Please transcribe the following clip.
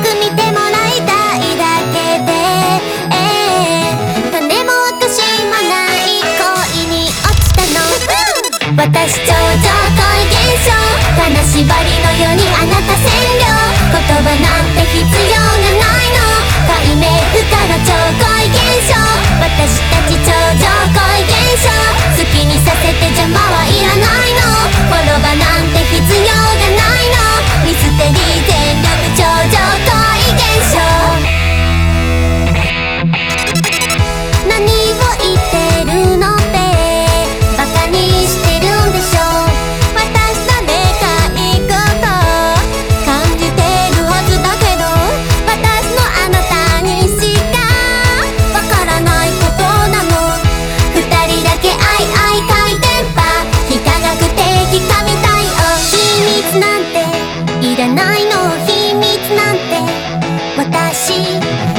く見てもらいたいだけで、種も落としもない恋に落ちたの、私超常恋現象、金縛りのようにあなた占領、言葉なんて必要がないの、解明不可の超恋現象、私たち超常恋現象、好きにさせて邪魔はいらないの、滅ばなんて必要がないの、ミステリー全力超常恋現象。何を言ってるのってバカにしてるんでしょ、私のでかいこと感じてるはずだけど、私のあなたにしかわからないことなの、二人だけ愛回電波、非科学的神対応、秘密なんていらないの、秘密なんて私